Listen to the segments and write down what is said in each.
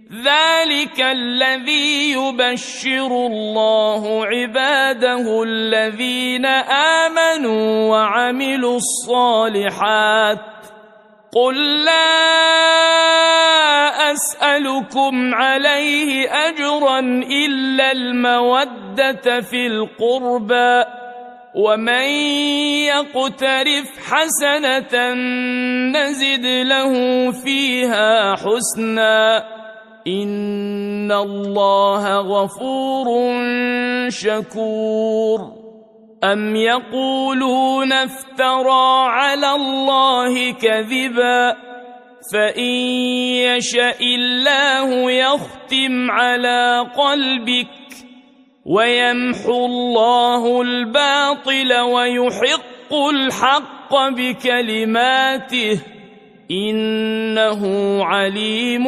ذلك الذي يبشر الله عباده الذين آمنوا وعملوا الصالحات. قل لا أسألكم عليه أجرا إلا المودة في القربى، ومن يقترف حسنة نزد له فيها حسنا، إن الله غفور شكور. أم يقولون افترى على الله كذبا، فإن يشأ الله يختم على قلبك ويمحو الله الباطل ويحق الحق بكلماته، إنه عليم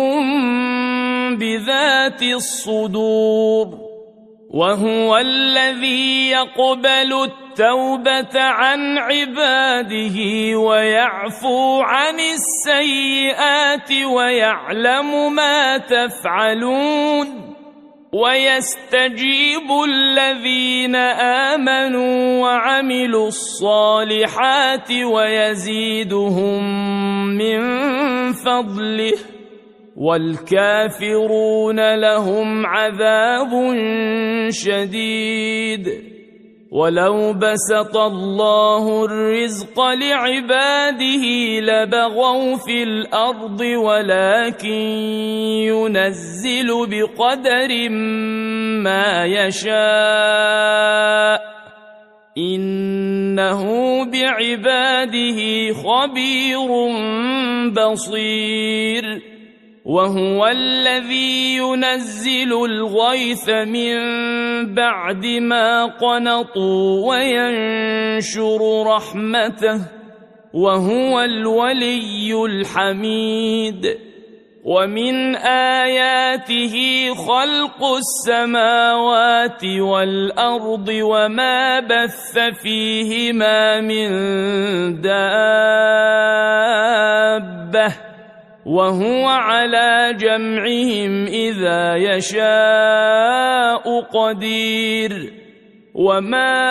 بذات الصدور. وهو الذي يقبل التوبة عن عباده ويعفو عن السيئات ويعلم ما تفعلون، ويستجيب الذين آمنوا وعملوا الصالحات ويزيدهم من فضله، والكافرون لهم عذاب شديد. ولو بسط الله الرزق لعباده لبغوا في الأرض، ولكن ينزل بقدر ما يشاء، إنه بعباده خبير بصير. وهو الذي ينزل الغيث من بعد ما قنطوا وينشر رحمته، وهو الولي الحميد. ومن آياته خلق السماوات والأرض وما بث فيهما من دابة، وهو على جمعهم إذا يشاء قدير. وما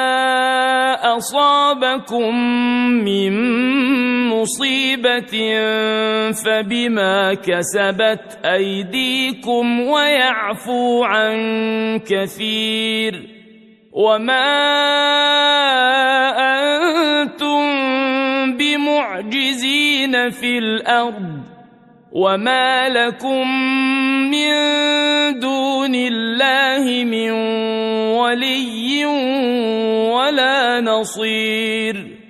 أصابكم من مصيبة فبما كسبت أيديكم ويعفو عن كثير. وما أنتم بمعجزين في الأرض، وما لكم من دون الله من ولي ولا نصير.